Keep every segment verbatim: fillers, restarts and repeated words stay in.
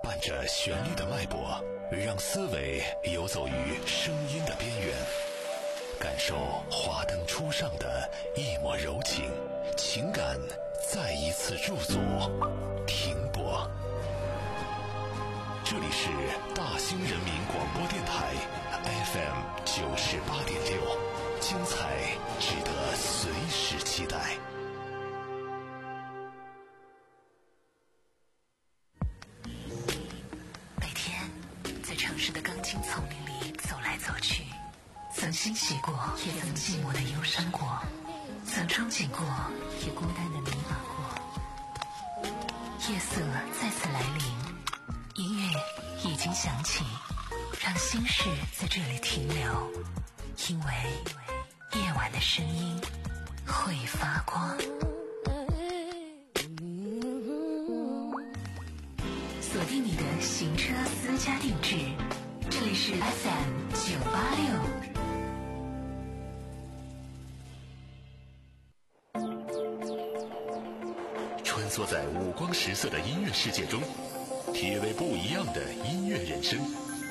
伴着旋律的脉搏，让思维游走于声音的边缘，感受华灯初上的一抹柔情，情感再一次驻足停泊。这里是大兴人民广播电台 F M 九十八点六，精彩值得随时期待。 每天在城市的钢筋丛林里走来走去，曾欣喜过，也曾寂寞的忧伤过，曾憧憬过，也孤单的迷茫过。夜色再次来临，音乐已经响起，让心事在这里停留，因为夜晚的声音会发光。锁定你的行车私家定制，这里是 F M 九八六。 穿梭在五光十色的音乐世界中，体味不一样的音乐人生。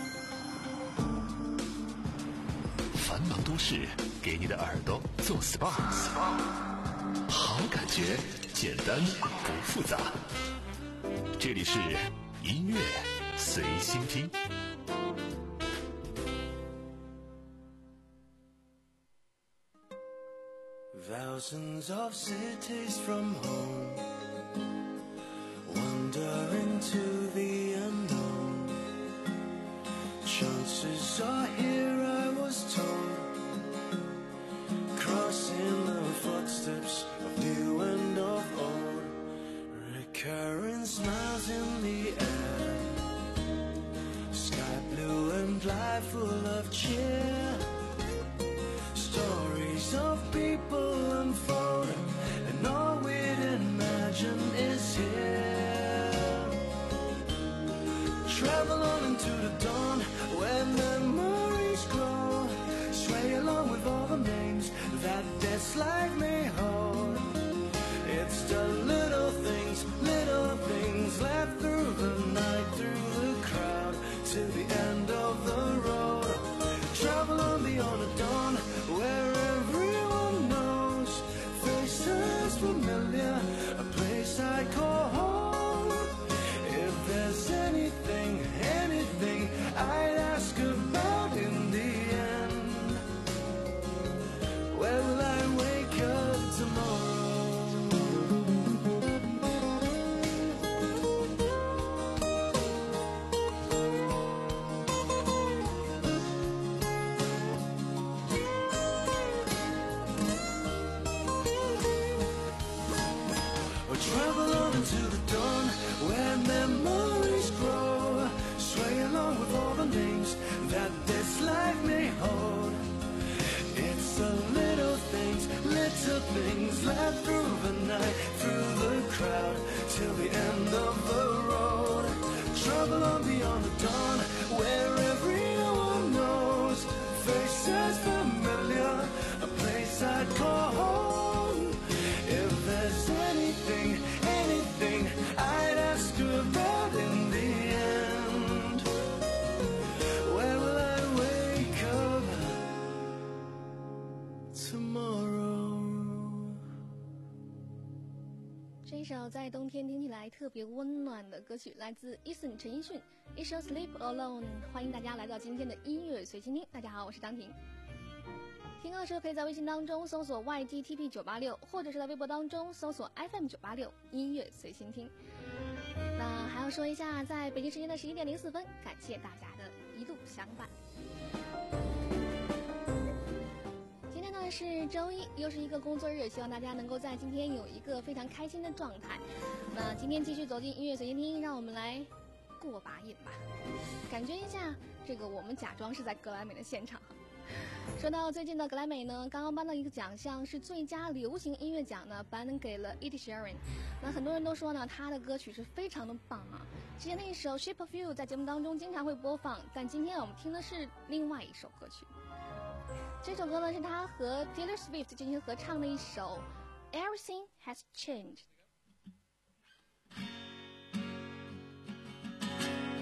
繁忙都市给你的耳朵做 S P A， 好感觉简单不复杂。这里是音乐随心听。 Thousands of cities from home wander into the unknown. Chances are here, I was told, crossing the footsteps of new and of old. Recurring smiles in the air, sky blue and life full of cheer. Stories of people unfolding, and all we'd imagine is here. Travel on into the dawn, where memories grow. Sway along with all the names that this life may hold. It's the little things, little things left through the night, through the crowd, till the end of the road. Travel on beyond the dawn, where everyone knows faces familiar, a place I call home. If there's anything, anything I'd ask about in the end, where will I wake up tomorrow? Travel on into the dawn, where memories grow. Sway along with all the names that this life may hold. It's the little things, little things left through the night, through the crowd, till the end of the road. Travel on beyond the dawn, where everyone knows faces familiar, a place I'd call home. If there's anything, anything I'd ask about in the end, where will I wake up tomorrow? 这一首在冬天听起来特别温暖的歌曲，来自 Eason 陈奕迅，一首 Sleep Alone。欢迎大家来到今天的音乐随心听。大家好，我是张婷。听歌的时候可以在微信当中搜索 Y G T P 九八六， 或者是在微博当中搜索 F M 九八六， 音乐随心听。那还要说一下，在北京时间的十一点零四分，感谢大家的一路相伴。今天呢是周一，又是一个工作日，希望大家能够在今天有一个非常开心的状态。那今天继续走进音乐随心听，让我们来过把瘾吧，感觉一下这个我们假装是在格莱美的现场。说到最近的格莱美呢，刚刚颁的一个奖项是最佳流行音乐奖呢，颁给了 Ed Sheeran。那很多人都说呢，他的歌曲是非常的棒啊。之前那一首 Shape of You 在节目当中经常会播放，但今天我们听的是另外一首歌曲。这首歌呢是他和 Taylor Swift 进行合唱的一首 Everything Has Changed。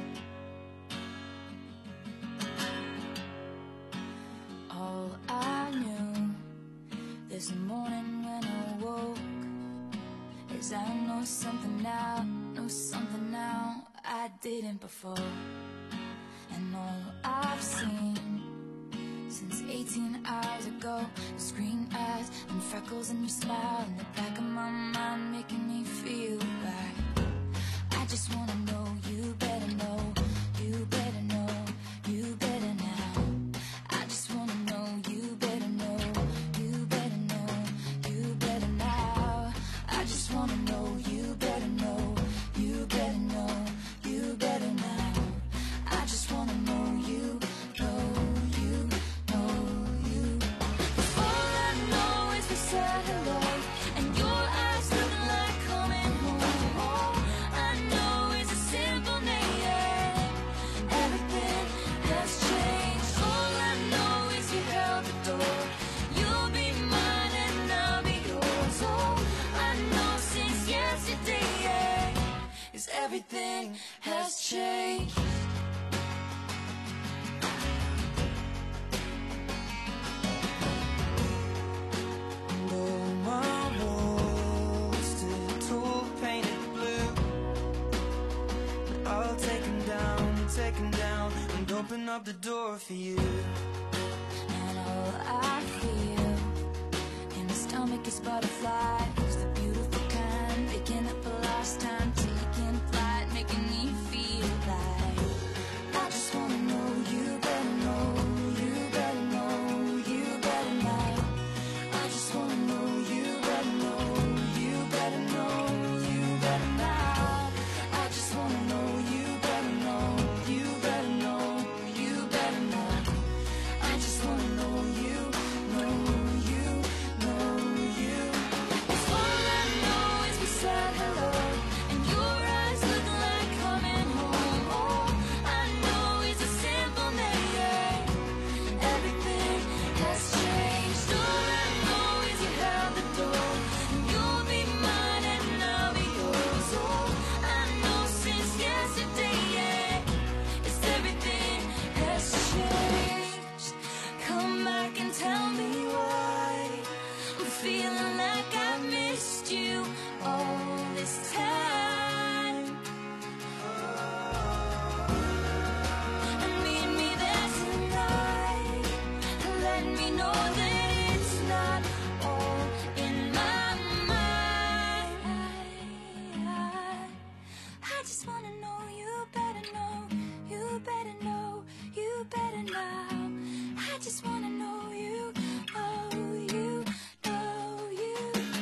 all I knew this morning when I woke is I know something now, know something now I didn't before. And all I've seen since eighteen hours ago is green eyes and freckles and your smile in the back of my mind making me feel right. I just wanna know you better know, you better know, you better now. I just wanna know you better know, you better know, you better now. I just wanna know you better know, you better know, you better now. I just wanna know you, know you, know you. 'Cause all I know is we said hello and your eyes looking like coming home. All I know is a simple name. Everything has changed. All I know is you held the door. You'll be mine and I'll be yours. All I know since yesterday is everything has changed. Take 'em down and open up the door for you. And all I feel in my stomach is butterflies, the beautiful kind, picking up a lost time, taking flight, making me feel like I just wanna know you better know, you better know, you better know. I just wanna know you better know, you better know, you better now. I just wanna know you better know, you better know, you better know. I just wanna know you, know you, know you. 'Cause all I know is we said hello and your eyes look like coming home. All I know is a simple name. Everything has changed. All I know is you held the door. You'll be mine and I'll be yours. All I know since yesterday is everything has changed. Come back and tell me why I'm feeling like I missed you all this time. And meet me there tonight. Let me know that it's not all in my mind. I just wanna know you better know, you better know, you better now. I just wanna know you, know you, know you.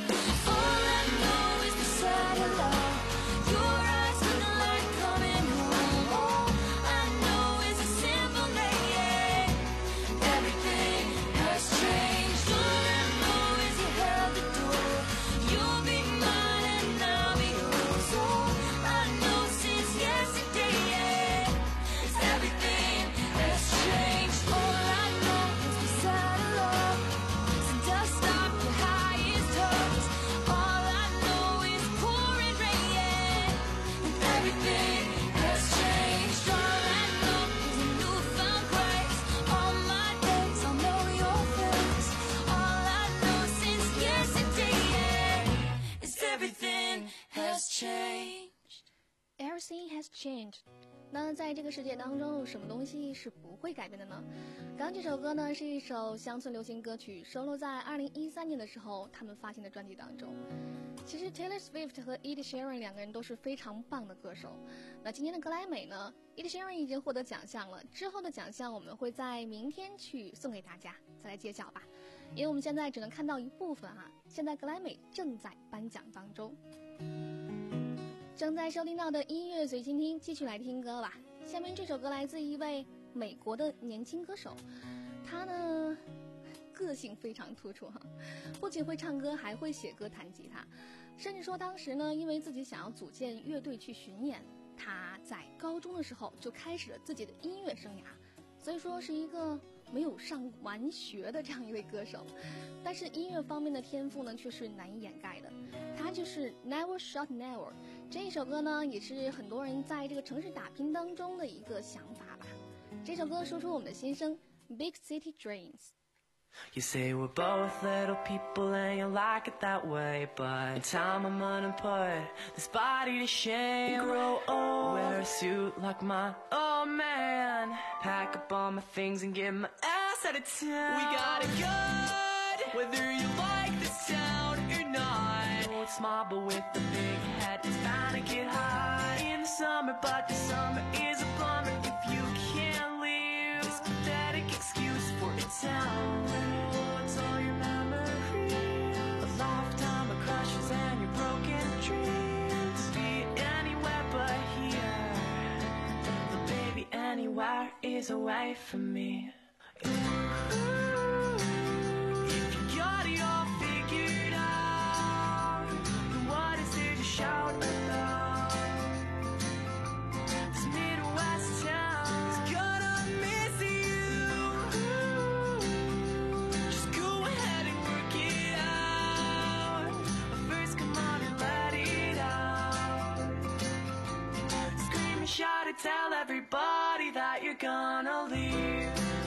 All I know is we said hello. Your eyes looking like coming home. All I know is a simple name. Everything has changed. All I know is you held the door. You'll be mine and I'll be yours. All I know since yesterday is everything has changed. All I know is we said hello. So dust off your highest hopes. All I know is pouring rain. And everything has changed. All I know is a newfound grace. All my days I'll know your face. All I know since yesterday is everything has changed. Everything has changed。那在这个世界当中，有什么东西是不会改变的呢？刚刚这首歌呢，是一首乡村流行歌曲，收录在二零一三年的时候他们发行的专辑当中。其实 Taylor Swift 和 Ed Sheeran 两个人都是非常棒的歌手。那今年的格莱美呢 ，Ed Sheeran 已经获得奖项了，之后的奖项我们会在明天去送给大家，再来揭晓吧。因为我们现在只能看到一部分哈，现在格莱美正在颁奖当中。正在收听到的音乐随心听，继续来听歌吧。下面这首歌来自一位美国的年轻歌手，他呢个性非常突出哈，不仅会唱歌，还会写歌、弹吉他，甚至说当时呢，因为自己想要组建乐队去巡演，他在高中的时候就开始了自己的音乐生涯，所以说是一个没有上完学的这样一位歌手，但是音乐方面的天赋呢却是难以掩盖的。他就是 Never Shout Never， 这一首歌呢也是很多人在这个城市打拼当中的一个想法吧。这首歌说出我们的心声 Big City Dreams。 You say we're both little people and you like it that way, but in time I'm gonna put this body to shame. Grow old, wear a suit like my old man, pack up all my things and get my ass out of town. We got it good, whether you like this town or not. Oh, it's small but with the big head, it's bound to get hot in the summer, but the summer is a bummer if you can't leave this pathetic excuse for a town. It's all your memories, a lifetime of crushes and your broken dreams. Be anywhere but here, but baby anywhere is away from me. If you got it all figured out, then what is there to shout about? This Midwest town is gonna miss you. Just go ahead and work it out, but first come on and let it out. Scream and shout and tell everybody that you're gonna leave.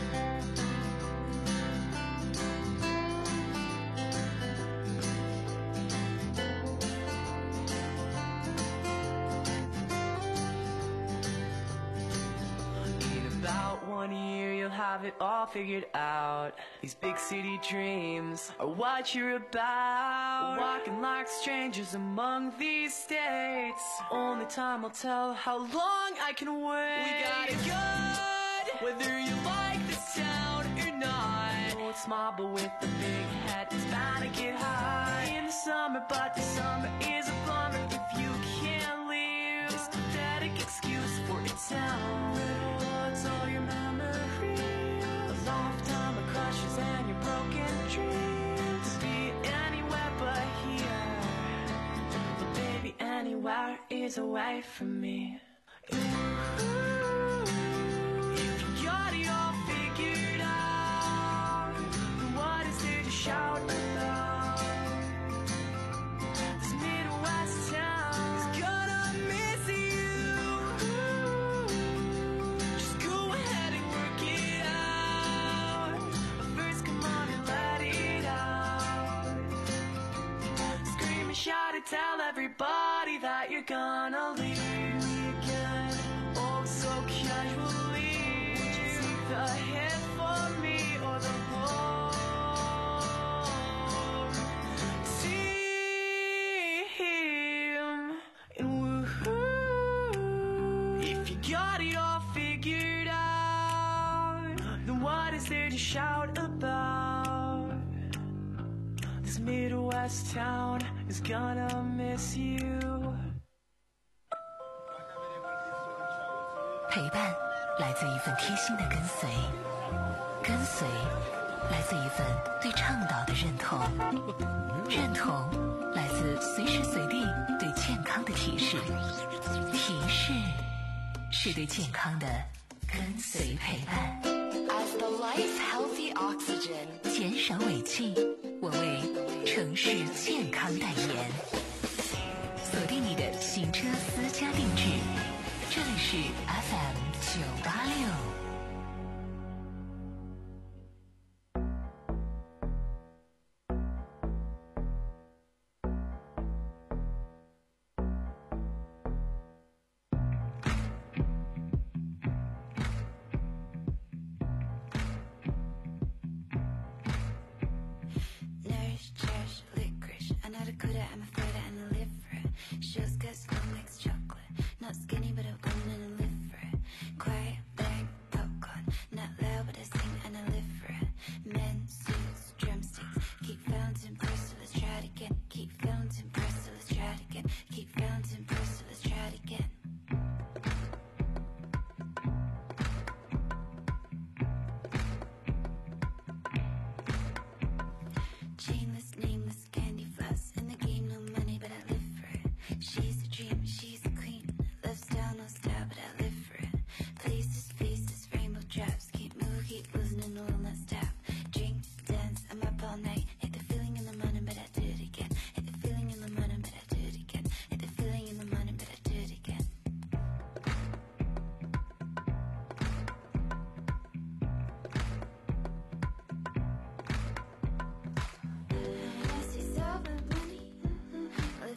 One year you'll have it all figured out. These big city dreams are what you're about. Walking like strangers among these states. Only time will tell how long I can wait. We got it good, whether you like this town or not. Oh, it's small but with the big head, it's bound to get hot in the summer, but the summer is a bummer if you can't leave this pathetic excuse for a town. It's all your memories, a lifetime of crushes and your broken dreams. Be anywhere but here, but baby anywhere is away from me. If you got it all figured out, then what is there to shout about? This Midwest town is gonna miss you. Just go ahead and work it out, but first come on and let it out. Scream and shout and tell everybody that you're gonna leave me again. Oh, so casually. Would you take the hit for me or the whole team? And woohoo, if you got it all figured out, then what is there to shout about? This Midwest town is gonna miss you. 陪伴来自一份贴心的跟随，跟随来自一份对倡导的认同，认同来自随时随地对健康的提示，提示是对健康的跟随陪伴。As the life's healthy oxygen， 减少尾气，我为城市健康代言。锁定你的行车私家定制，这里是 F M 九八六。 Hit the feeling in the morning, but I do it again. Hit the feeling in the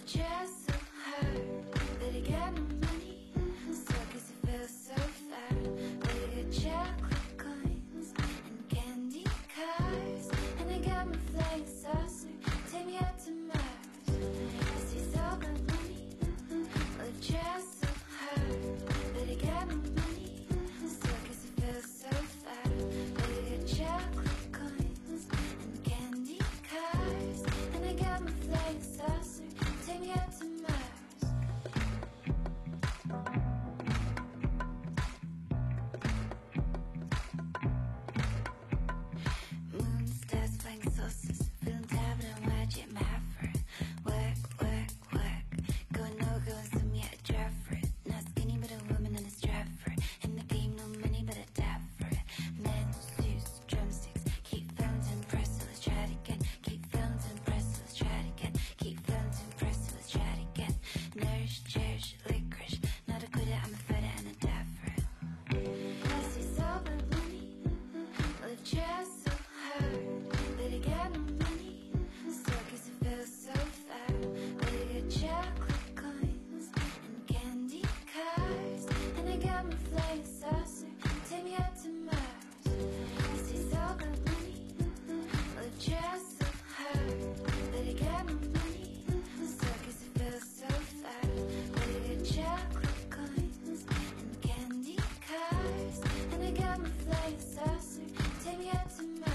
just so hard that I got no money, so I guess it feels so fat. But I got chocolate coins and candy cars, and I got my flying saucer, take me out to Mars. This is all about money, well I try so hard, but I got no money, so I guess it feels so fat. But I got chocolate coins and candy cars, and I got my flying saucer, take me out to Mars. Moon, stars, flying saucers, feeling tired but I'm watching my effort. Work, work, work, go no go and send me a draft for it. Not skinny but a woman in a strap for it. In the game no money but I die for it. Men, suits, drumsticks, keep feeling to impress, so let's try it again. Keep feeling to impress, so let's try it again. Keep feeling to impress, so let's try it again. Nourish, cherish, licorice, not a quitter, I'm a fighter and I die for it. This is all about money, well I've tried so hard, but I got no money, so I guess it feels so fat. But I got chocolate coins and candy cars, and I got my flying saucer, take me out to Mars. This is all about money, well I've tried so hard, but I got no money, so I guess it feels so fat. But I got chocolate coins and candy cars, and I got my flying saucer, take me out to Mars.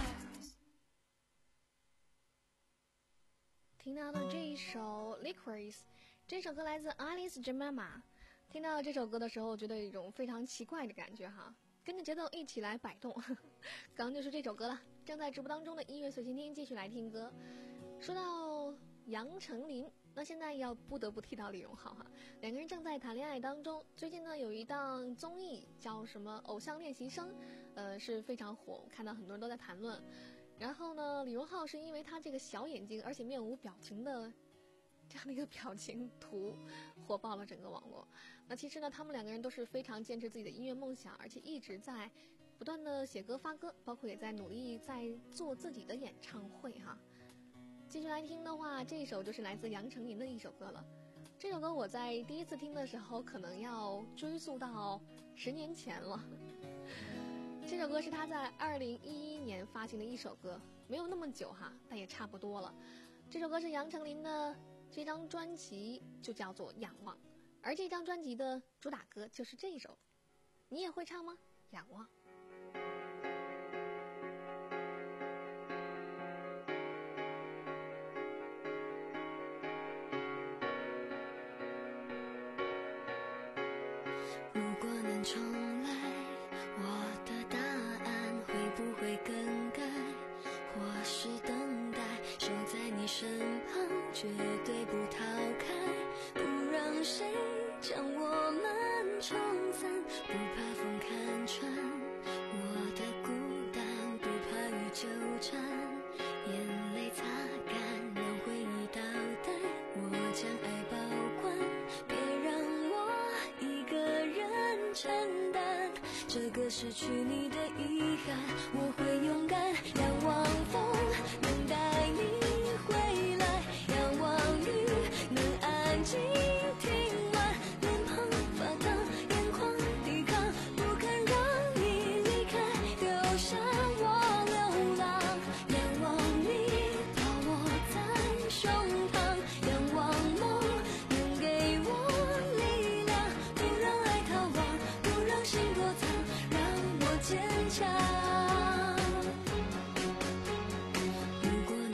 听到的这一首 Licorice， 这首歌来自 Alice Jemima。听到这首歌的时候，我觉得有一种非常奇怪的感觉哈，跟着节奏一起来摆动。刚刚就是这首歌了，正在直播当中的音乐随心听，继续来听歌。说到杨丞琳，那现在要不得不提到李荣浩哈，两个人正在谈恋爱当中。最近呢，有一档综艺叫什么《偶像练习生》，呃，是非常火，我看到很多人都在谈论。然后呢，李荣浩是因为他这个小眼睛，而且面无表情的这样的一个表情图，火爆了整个网络。那其实呢，他们两个人都是非常坚持自己的音乐梦想，而且一直在不断的写歌发歌，包括也在努力在做自己的演唱会哈。继续来听的话，这一首就是来自杨丞琳的一首歌了。这首歌我在第一次听的时候，可能要追溯到十年前了。这首歌是他在二零一一年发行的一首歌，没有那么久哈，但也差不多了。这首歌是杨丞琳的，这张专辑就叫做《仰望》，而这张专辑的主打歌就是这一首。你也会唱吗？仰望。 如果能重来，我的答案会不会更改？或是等待，守在你身旁，绝对不逃开，不让谁将我们冲散，不怕风看穿我的孤单，不怕雨纠缠，眼泪擦干，让回忆倒带，我将爱保管，别让我一个人承担这个失去你的遗憾。我会勇敢仰望风，能带你回来，仰望雨，能安静听完，脸庞发烫，眼眶抵抗，不肯让你离开，丢下我流浪。仰望你抱我在胸膛，仰望梦能给我力量，不让爱逃亡，不让心躲藏，让我坚强。如果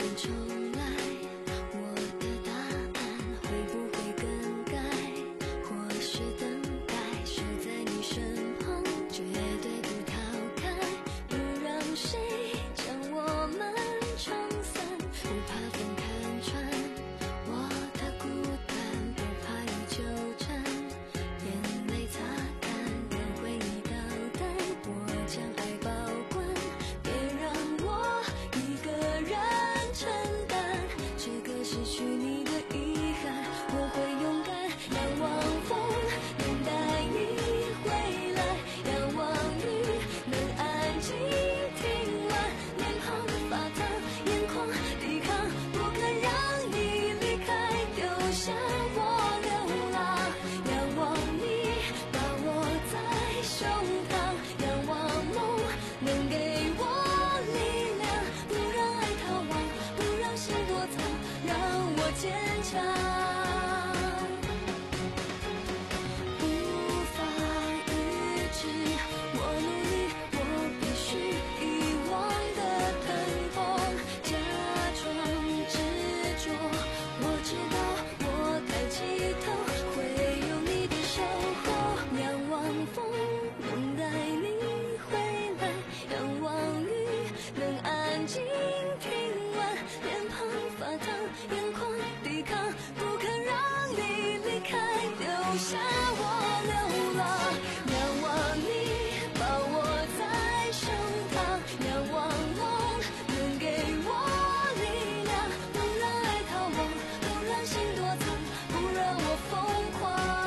下我流浪，仰望你抱我在胸膛，仰望梦能给我力量，不让爱逃亡，不让心躲藏，不让我疯狂。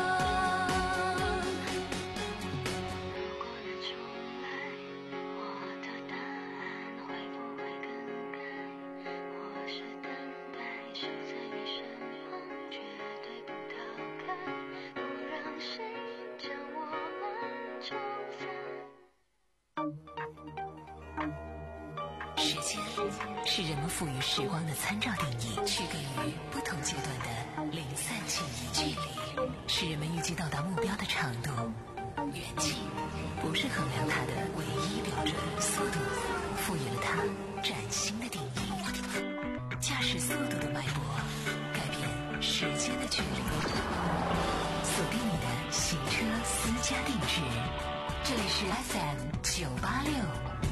时间是人们赋予时光的参照定义，区隔于不同阶段的零散记忆。距离是人们预计到达目标的长度，远近不是衡量它的唯一标准。速度赋予了它崭新的定义。驾驶速度的脉搏，改变时间的距离。锁定你的行车私家定制，这里是 F M 九八六。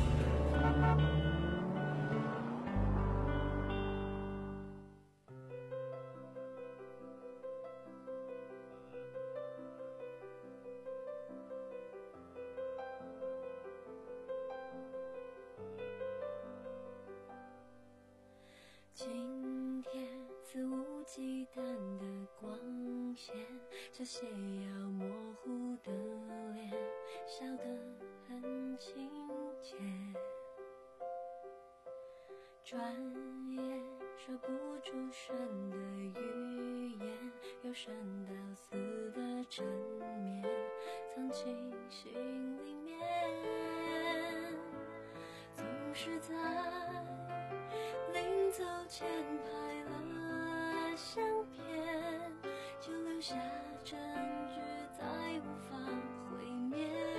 今天肆无忌惮的光线，这些要模糊的脸，笑得很亲切。转眼说不出声的语言，有声到死的缠绵，藏进心里面，总是在临走前拍了相片，就留下证据再无法毁灭，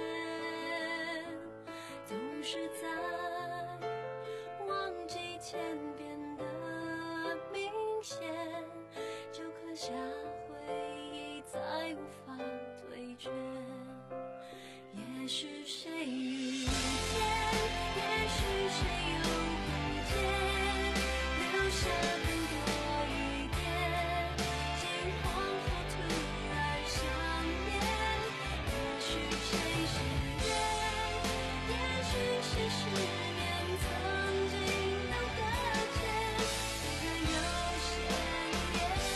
总是在忘记前变得明显，就刻下回忆再无法退却。也许谁遇见，也许谁又不见，留下更多一点，惊慌后突然想念。也许谁失恋，也许谁失眠，曾经都搁浅，突然有些远。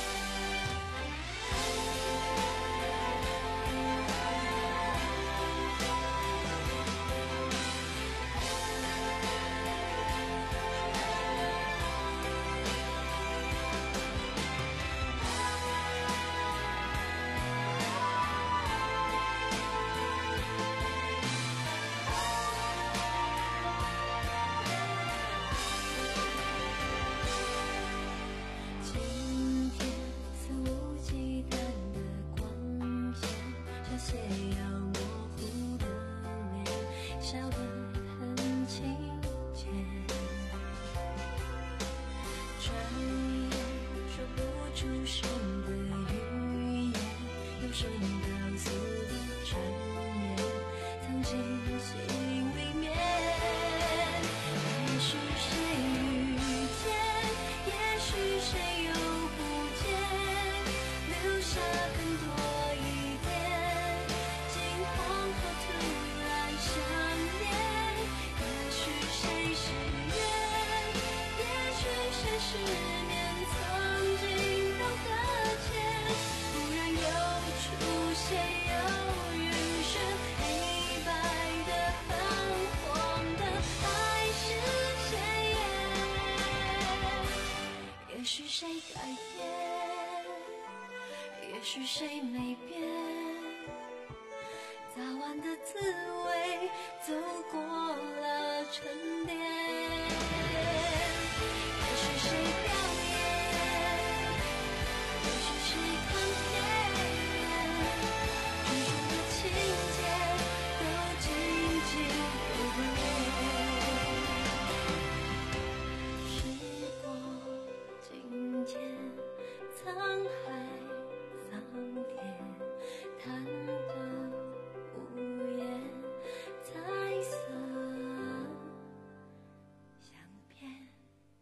今天肆无忌惮的光线，这些要模糊的脸，笑得很亲切。转眼说不出声的语言，有声到死的缠绵，藏进心里面。也许谁遇见，也许谁又不见，留下更多一点，惊慌后突然想念。也许谁失恋，也许谁失眠，曾经都搁浅，突然又出现，又晕眩，黑白的泛黄的还是鲜艳。也许谁改变，也许谁没变，早晚的滋味走过了沉淀。也许谁表演，也许谁看片，种种的情节都紧紧留恋。时光今天沧海桑田，弹得无言，彩色相片。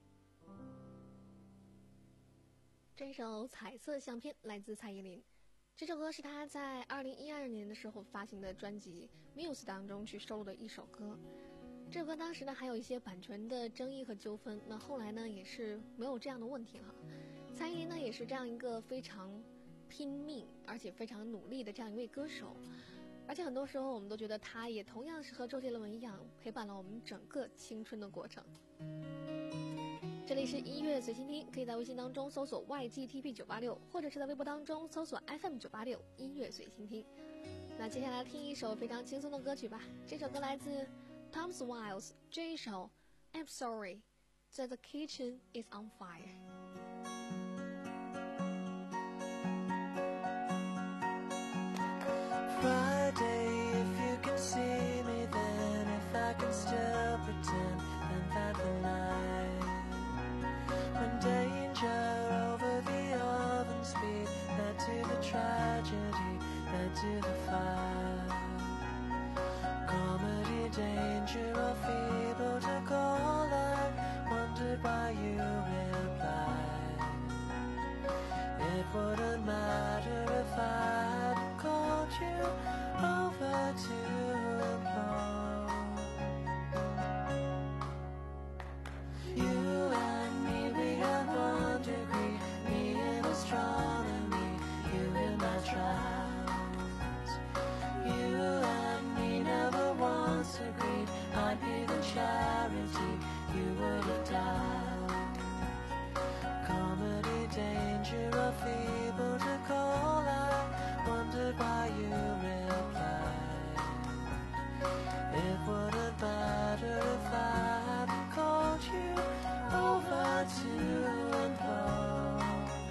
这首《彩色相片》来自蔡依林。 这首歌是他在二零一二年的时候发行的专辑《Muse》当中去收录的一首歌。这首歌当时呢还有一些版权的争议和纠纷，那后来呢也是没有这样的问题了。蔡依林呢也是这样一个非常拼命而且非常努力的这样一位歌手，而且很多时候我们都觉得她也同样是和周杰伦一样陪伴了我们整个青春的过程。这里是音乐随心听，可以在微信当中搜索 Y G T P 九八六， 或者是在微博当中搜索 F M 九八六 音乐随心听。那接下来听一首非常轻松的歌曲吧，这首歌来自 Tom Swiles， 这一首 I'm Sorry That the Kitchen is on Fire。 Friday, if you can see me, then if I can still pretend, then that the night when danger over the oven speed led to the tragedy, led to the fire. Comedy, danger, or feeble to call, I wondered why you replied. It wouldn't matter if I had called you over to implore. You and me, we have one degree, me in astronomy, you in my trials. You and me never once agreed I'd be the charity you would have dialed. Comedy, danger, or feeble to call, I wondered why you replied. It wouldn't matter if I hadn't called you over to implore.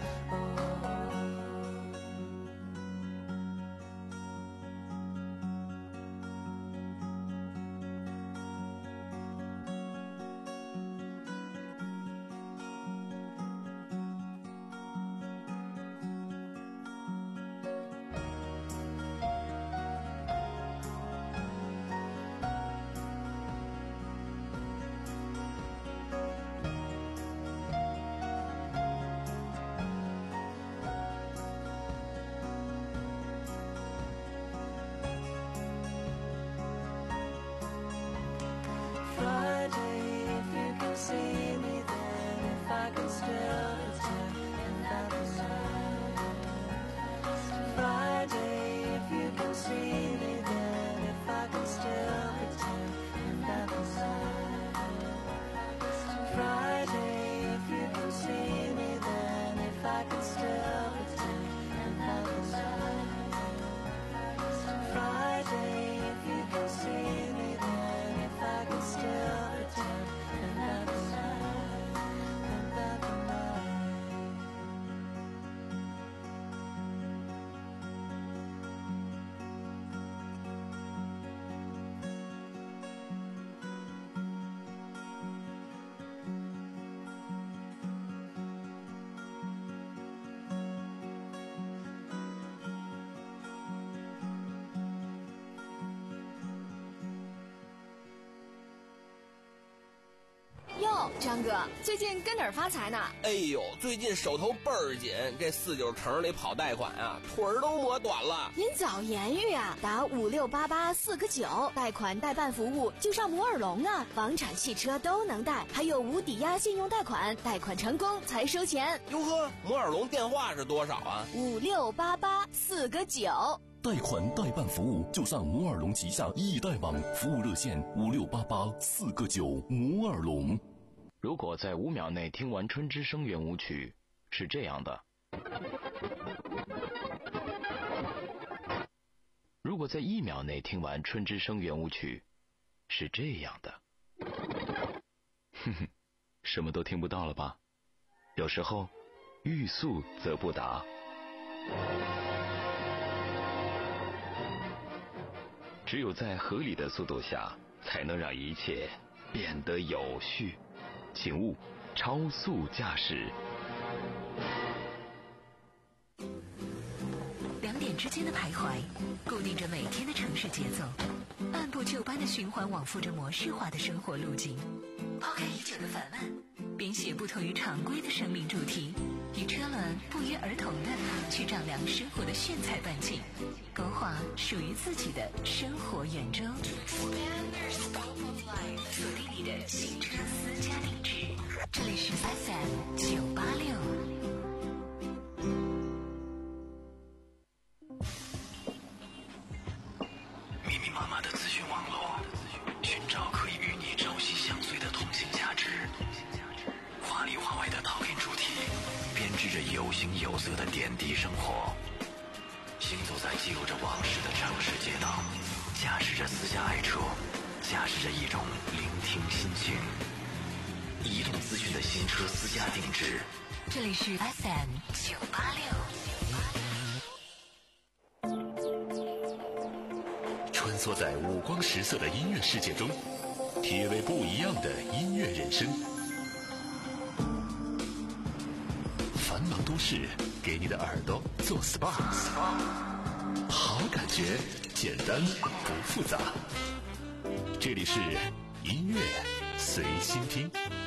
Friday, if you can see me, then if I can still pretend, and that was night. Friday, if you can see me, then if I can still pretend, and that was night. Friday, if you can see me, then if I can still pretend, and that was night. Friday, if you can see me, then if I can still pretend, and that was night, and that was night. 哟，张哥，最近跟哪儿发财呢？ 哎呦，最近手头倍儿紧，这四九城里跑贷款啊，腿儿都磨短了。 您早言语啊，打五六八八四个九，贷款代办服务就上摩尔龙啊，房产、汽车都能贷，还有无抵押信用贷款，贷款成功才收钱。 哟呵，摩尔龙电话是多少啊？ 五六八八四个九。 贷款代办服务就上摩尔龙旗下易贷网，服务热线五六八八四个九。摩尔龙。 如果在五秒内听完春之声圆舞曲，是这样的；如果在一秒内听完春之声圆舞曲，是这样的。哼哼，什么都听不到了吧？有时候，欲速则不达。只有在合理的速度下，才能让一切变得有序。请勿超速驾驶。 两点之间的徘徊，固定着每天的城市节奏，按部就班的循环往复着模式化的生活路径。抛开已久的烦闷，编写不同于常规的生命主题， 与车轮不约而同的去丈量生活的炫彩半径，勾画属于自己的生活圆周。锁定你的新车私家定制，这里是 F M 九八六。 密密麻麻的资讯网络，寻找可以与你朝夕相随的通信价值。华里华外的陶片主题，编织着有形有色的点滴生活。行走在记录着往事的城市街道，驾驶着私家爱车，驾驶着一种聆听心情。移动资讯的新车私家定制， 这里是 F M 九八六。 穿梭在五光十色的音乐世界中，体味不一样的音乐人生。繁忙都市给你的耳朵做 S P A， 好感觉简单不复杂。这里是音乐随心听。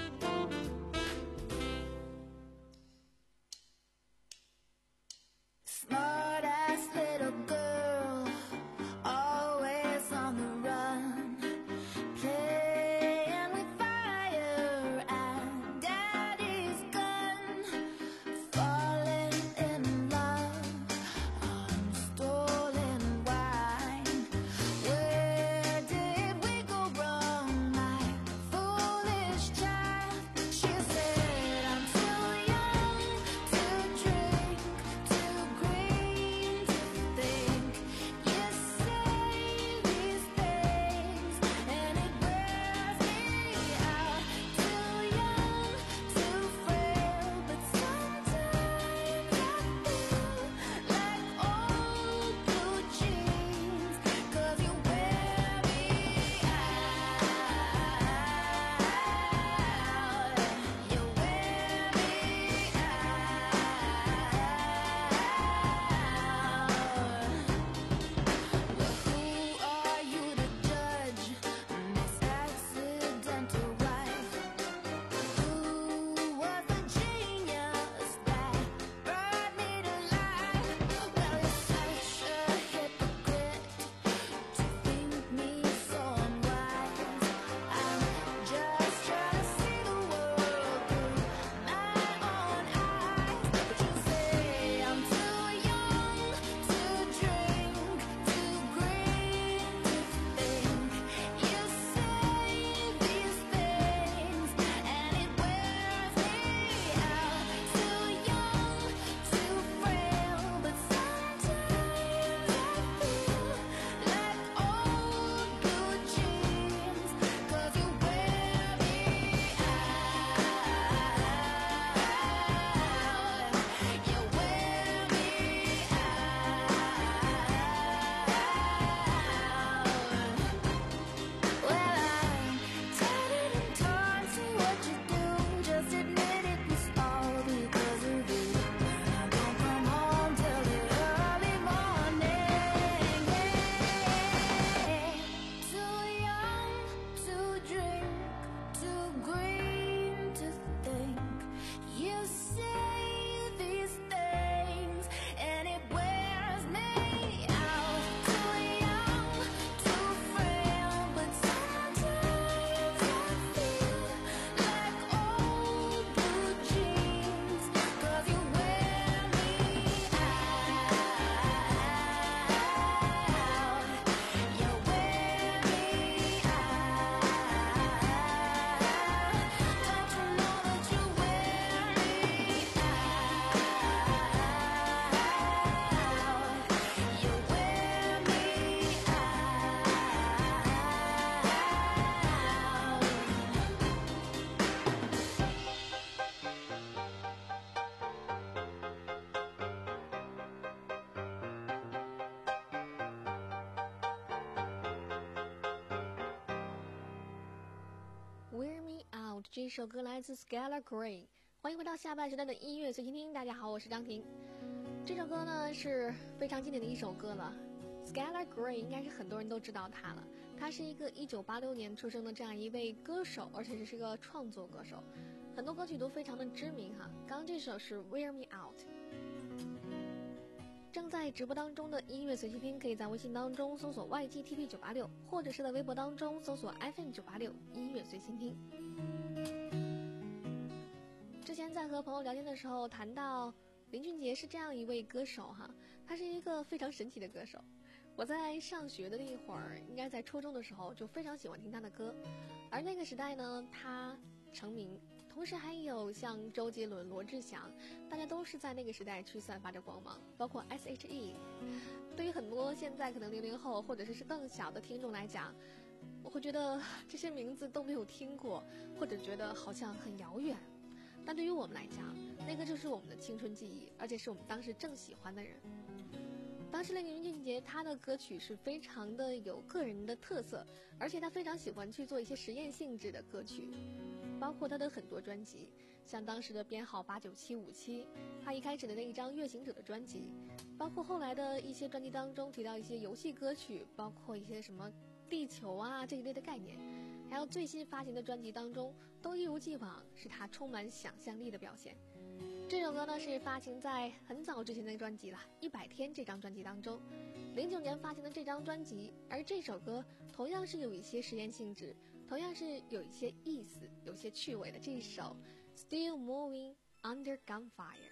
这首歌来自 Skylar Grey， 欢迎回到下半时段的音乐随心听。大家好，我是张婷。这首歌呢是非常经典的一首歌了。Skylar Grey 应该是很多人都知道他了，他是一个一九八六年出生的这样一位歌手，而且是个创作歌手。 很多歌曲都非常的知名哈。刚刚这首是 Wear Me Out。正在直播当中的音乐随机听，可以在微信当中搜索 Y G T V 九八六，或者是在微博当中搜索 F M 九八六音乐随心听。之前在和朋友聊天的时候谈到林俊杰是这样一位歌手哈，他是一个非常神奇的歌手。我在上学的那一会儿，应该在初中的时候就非常喜欢听他的歌，而那个时代呢，他成名，同时还有像周杰伦、罗志祥，大家都是在那个时代去散发着光芒，包括 S H E。对于很多现在可能零零后或者是更小的听众来讲，我会觉得这些名字都没有听过，或者觉得好像很遥远。但对于我们来讲，那个就是我们的青春记忆，而且是我们当时正喜欢的人。当时的林俊杰他的歌曲是非常的有个人的特色，而且他非常喜欢去做一些实验性质的歌曲，包括他的很多专辑，像当时的编号八九七五七，他一开始的那一张乐行者的专辑，包括后来的一些专辑当中提到一些游戏歌曲，包括一些什么地球啊这一类的概念，还有最新发行的专辑当中都一如既往是他充满想象力的表现。这首歌呢是发行在很早之前的专辑了，一百天这张专辑当中，零九年发行的这张专辑，而这首歌同样是有一些实验性质，同样是有一些意思，有些趣味的。这一首 Still Moving Under Gunfire。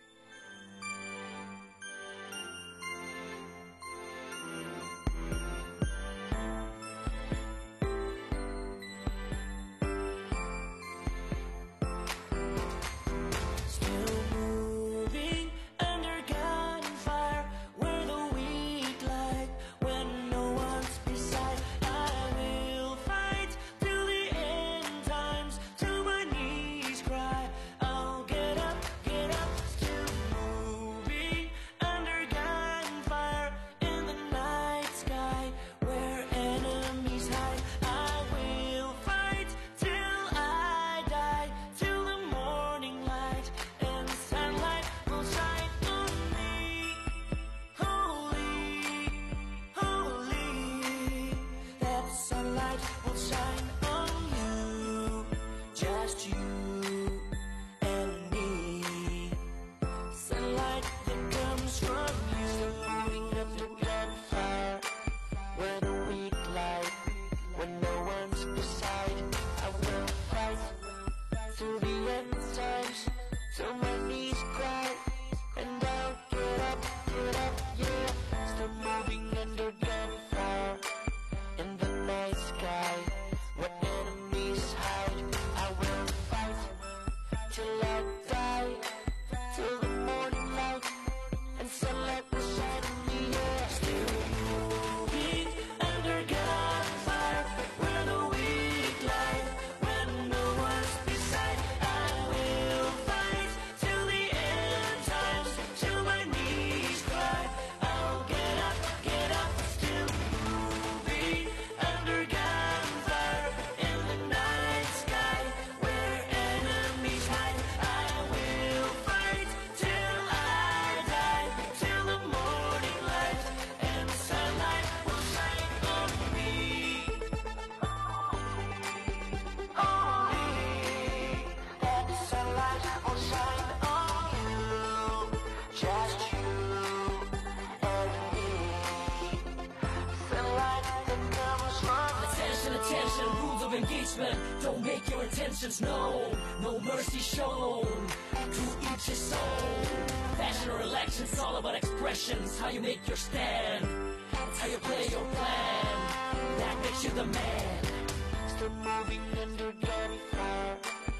Don't make your intentions known, no mercy shown to each his own. Fashion or elections, all about expressions. How you make your stand, how you play your plan, that makes you the man. Still moving under gunfire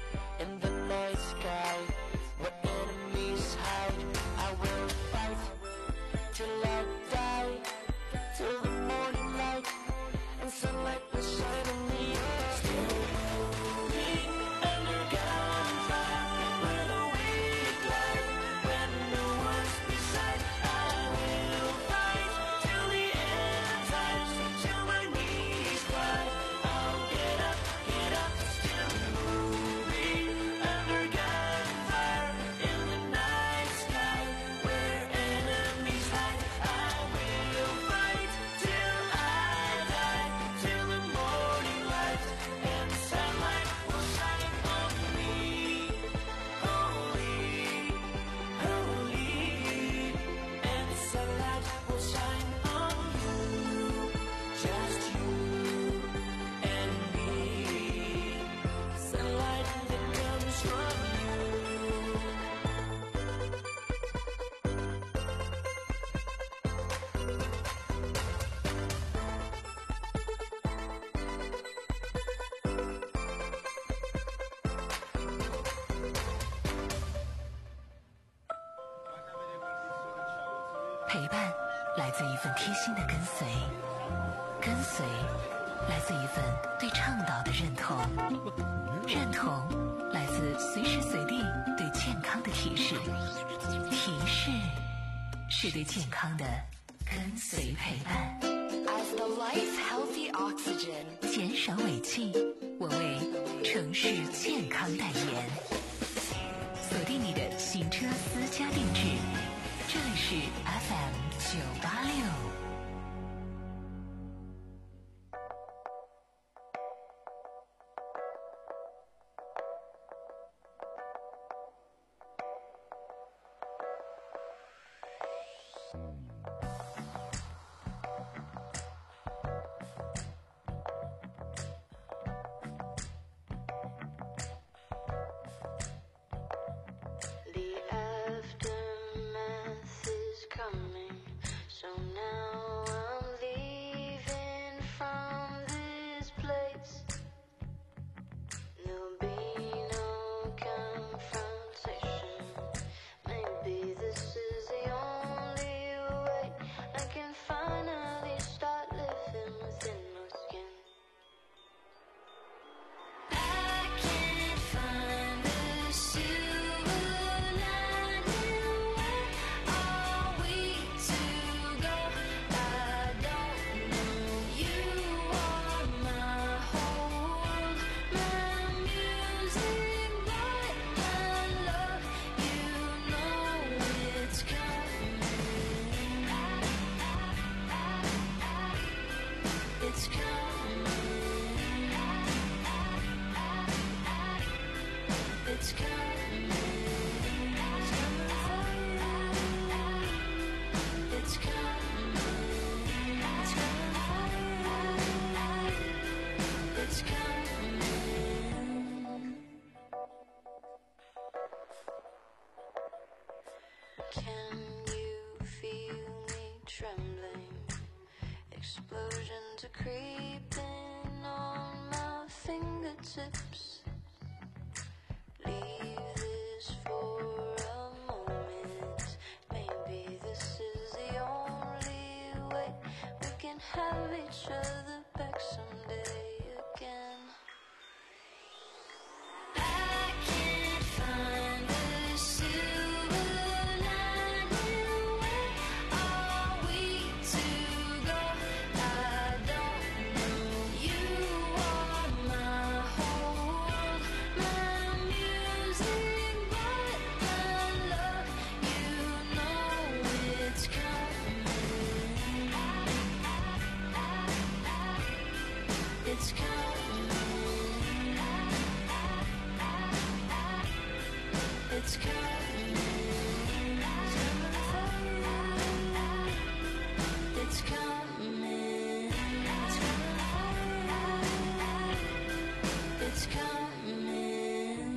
in the night sky, where enemies hide. I will fight till I die, till the morning light and sunlight will shine on me. Till I die, till the morning light. 陪伴来自一份贴心的跟随，跟随来自一份对倡导的认同，认同来自随时随地对健康的提示，提示是对健康的跟随陪伴。 As the lights healthy oxygen， 减少尾气，我为城市健康代言。锁定你的行车私家定制，这里是 F M 九八六。 Explosions are creeping on my fingertips. Leave this for a moment. Maybe this is the only way we can have each other back someday again. I can't find the silver lining. Where are we to go? I don't know. You are my whole world, my music, but my love. You know it's coming. It's coming. It's coming. It's coming. It's coming.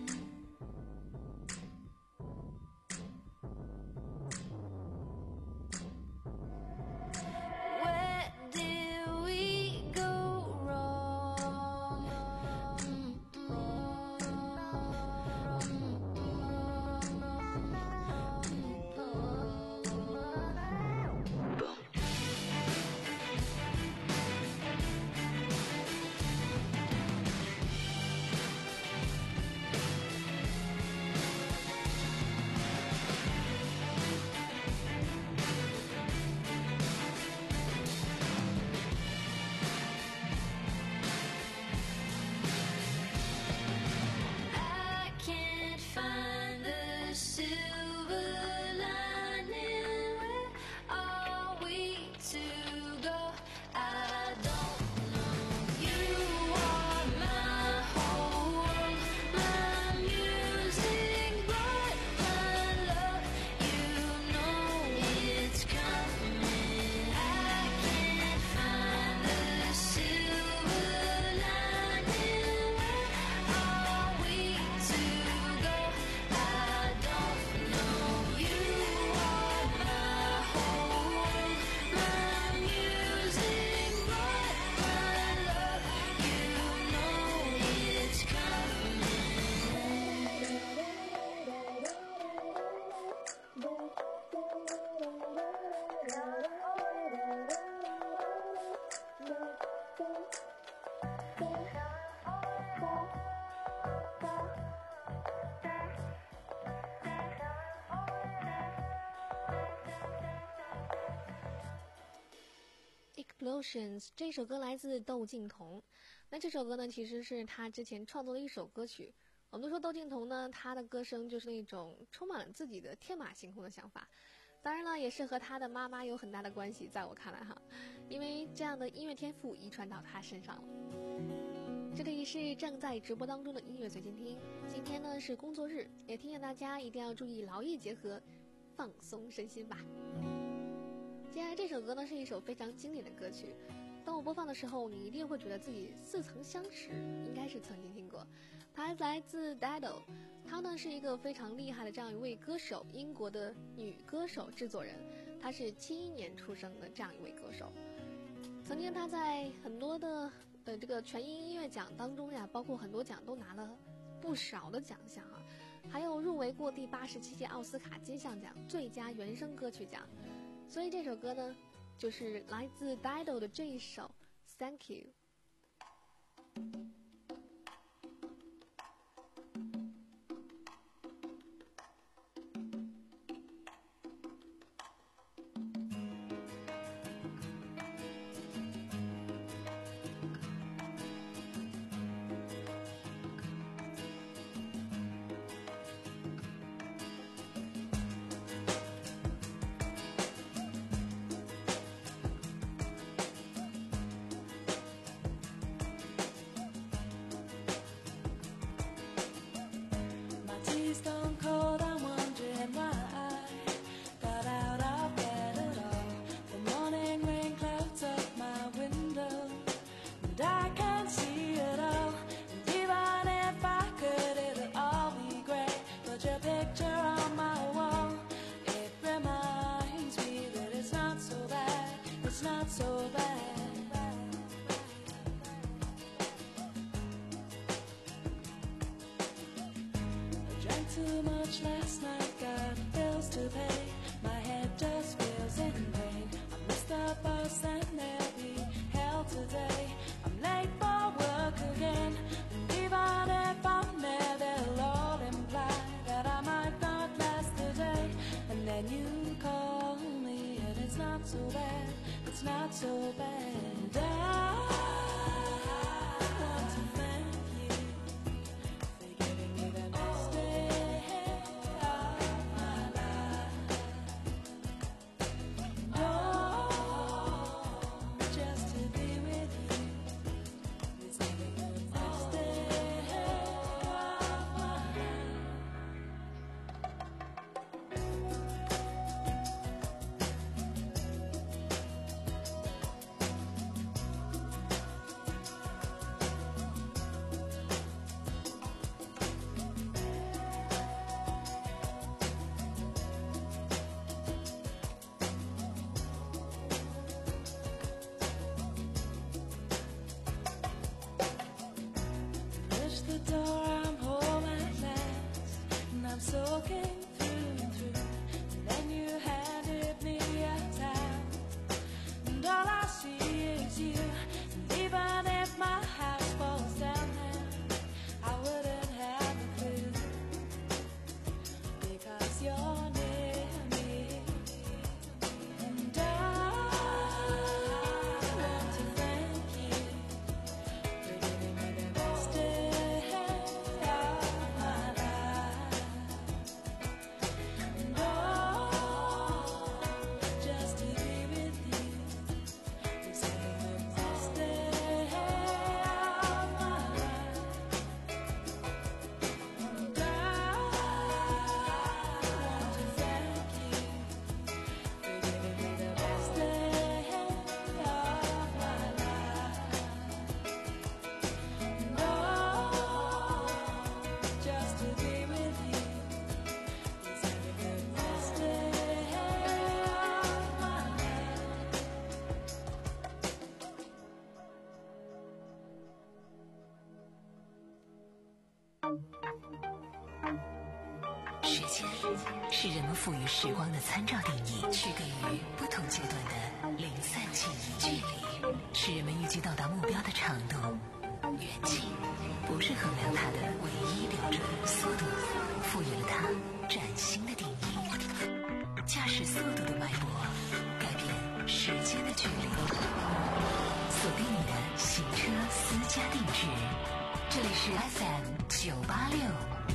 Where did we go wrong? I can't find the silver lining. Where are we to go? I don't know. You are my whole world, my music, but my love. You know it's coming. I can't find the silver lining. Where are we to go? I don't know. You are my whole world, my music. Explosions 这首歌来自窦靖童。那这首歌呢，其实是他之前创作的一首歌曲。我们都说窦靖童呢，他的歌声就是那种充满了自己的天马行空的想法。当然了，也是和他的妈妈有很大的关系，在我看来哈，因为这样的音乐天赋遗传到他身上了。这里是正在直播当中的音乐随心听，今天呢是工作日，也提醒大家一定要注意劳逸结合，放松身心吧。接下来这首歌呢是一首非常经典的歌曲，当我播放的时候，你一定会觉得自己似曾相识，应该是曾经听过。它来自 Dido， 她呢是一个非常厉害的这样一位歌手，英国的女歌手制作人，她是七一年出生的这样一位歌手。曾经她在很多的呃这个全英音乐奖当中呀，包括很多奖都拿了不少的奖项啊，还有入围过第八十七届奥斯卡金像奖最佳原声歌曲奖。所以这首歌呢，就是来自 Dido 的这一首 Thank You。 Too much last night, got bills to pay. My head just feels in pain. I missed the bus and they'll be hell today. I'm late for work again, and even if I'm there, they'll all imply that I might not last the day. And then you call me, and it's not so bad, it's not so bad. I want to thank you for giving me the best day. Soaking through and through, and then you handed me a towel, and all I see is you. And even if my house falls down now, I wouldn't have a clue, because you're near me. And I want to thank you for giving me the best day of my life. Just to be with you is having the best day of my life. And I want to thank you for giving me the best day of my life. And just to be with you is having the best day of my life. 时间是人们赋予时光的参照定义，区隔于不同阶段的零散记忆。距离是人们预计到达目标的长度，远近不是衡量它的唯一标准。速度赋予了它崭新的定义，驾驶速度的脉搏，改变时间的距离。 家定制。这里是 F M 九八六。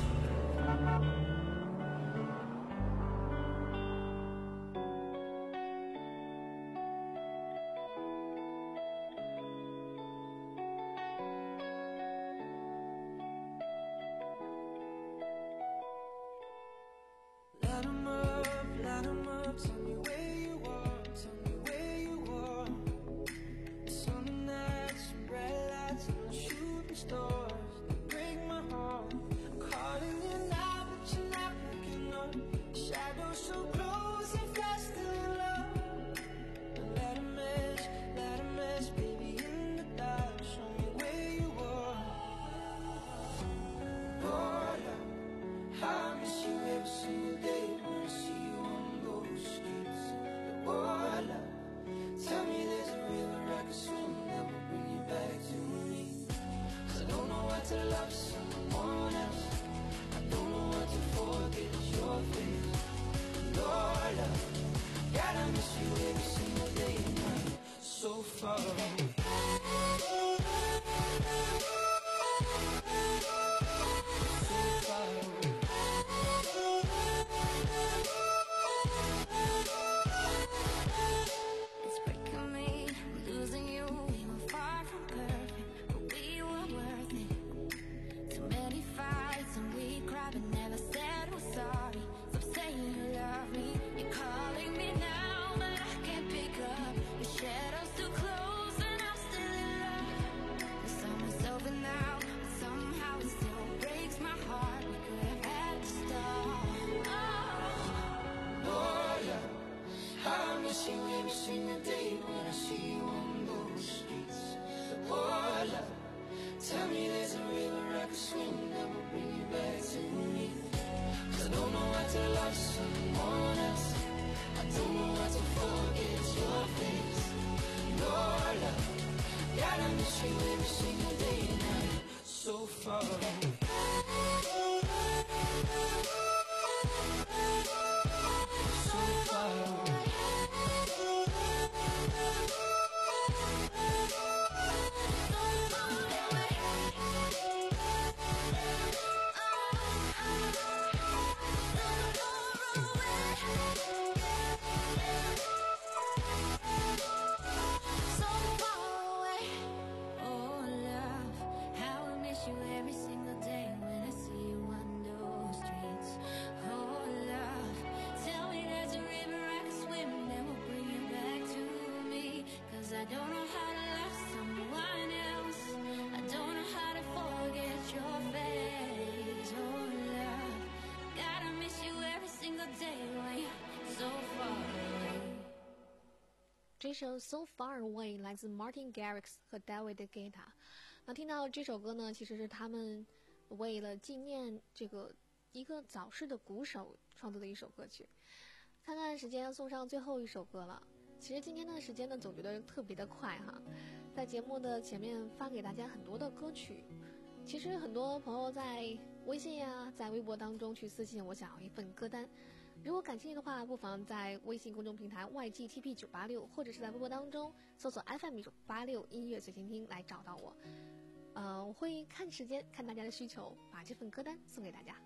这首 So Far Away 来自 Martin Garrix 和 David Guetta。那听到这首歌呢，其实是他们为了纪念这个一个早逝的鼓手创作的一首歌曲。看看时间，要送上最后一首歌了。其实今天的时间呢，总觉得特别的快哈。在节目的前面发给大家很多的歌曲，其实很多朋友在微信呀、啊、在微博当中去私信我想要一份歌单。如果感兴趣的话，不妨在微信公众平台 Y G T P 九八六，或者是在微博当中搜索 F M 九八六音乐随心听来找到我。呃，我会看时间，看大家的需求，把这份歌单送给大家。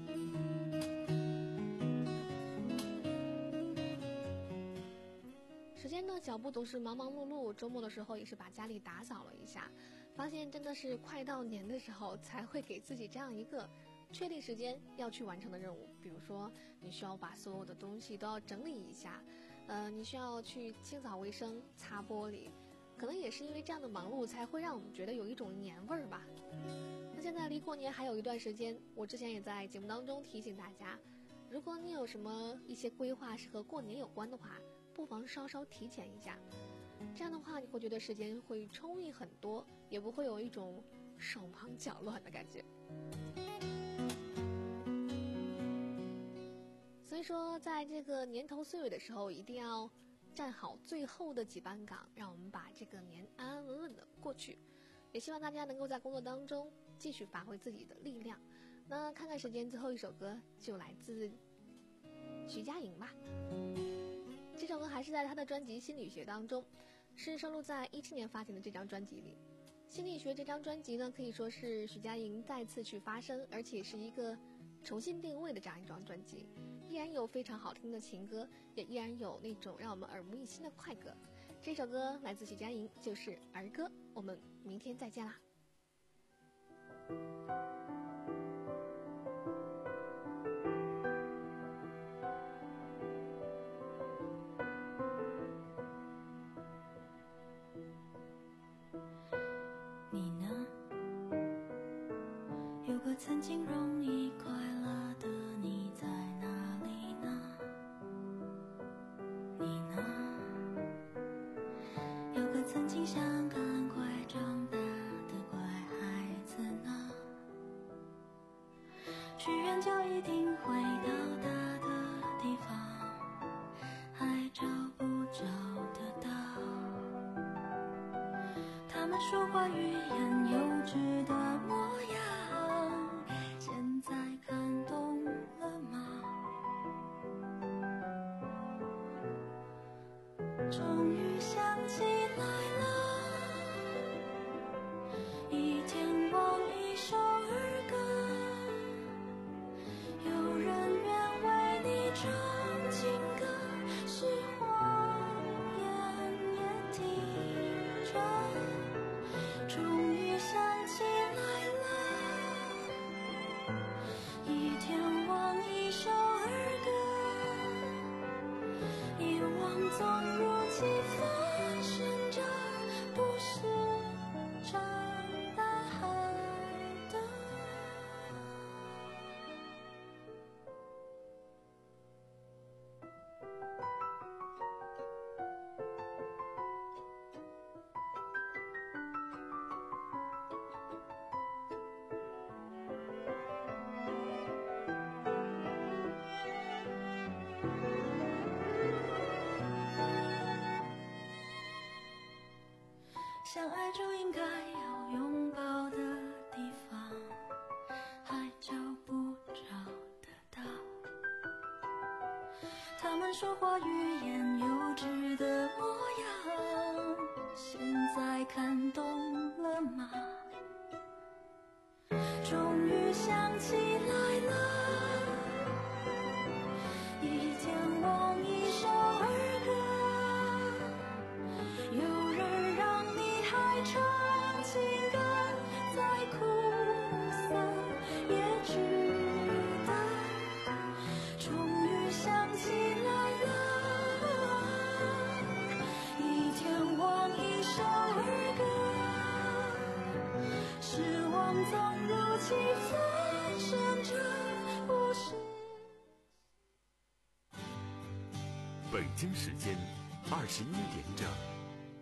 时间的脚步总是忙忙碌碌，周末的时候也是把家里打扫了一下，发现真的是快到年的时候才会给自己这样一个确定时间要去完成的任务。比如说你需要把所有的东西都要整理一下，呃，你需要去清扫卫生、擦玻璃，可能也是因为这样的忙碌才会让我们觉得有一种年味儿吧。那现在离过年还有一段时间，我之前也在节目当中提醒大家，如果你有什么一些规划是和过年有关的话，不妨稍稍提前一下，这样的话你会觉得时间会充裕很多，也不会有一种手忙脚乱的感觉。所以说在这个年头岁尾的时候，一定要站好最后的几班岗，让我们把这个年安安稳稳的过去。也希望大家能够在工作当中继续发挥自己的力量。那看看时间，最后一首歌就来自徐佳莹吧。这首歌还是在他的专辑《心理学》当中，是收录在一七年发行的这张专辑里。 心理学这张专辑呢，可以说是徐佳莹再次去发声，而且是一个重新定位的这样一张专辑，依然有非常好听的情歌，也依然有那种让我们耳目一新的快歌。这首歌来自徐佳莹，就是儿歌。我们明天再见啦。 你呢？有个曾经容易快乐的你在哪里呢？你呢？有个曾经想赶快长大的乖孩子呢？许愿就一定会到达的地方，还找不找得到？他们说话语言幼稚的模样，现在看懂了吗？终于想起来了，一天忘一首儿歌，有人愿为你唱情歌，是谎言也听着。终于想起来了，一天忘一首儿歌，遗忘总如期发生着，不是长大海的。相爱就应该要拥抱的地方，还找不找得到？他们说话语言幼稚的模样，现在看懂了吗？终于想起来了，一天忘一首儿歌，有人让你还唱情歌，再苦涩也值得。终于想起来了，一天忘一首儿歌，失望总如期发生着，不是。 北京时间二十一点整。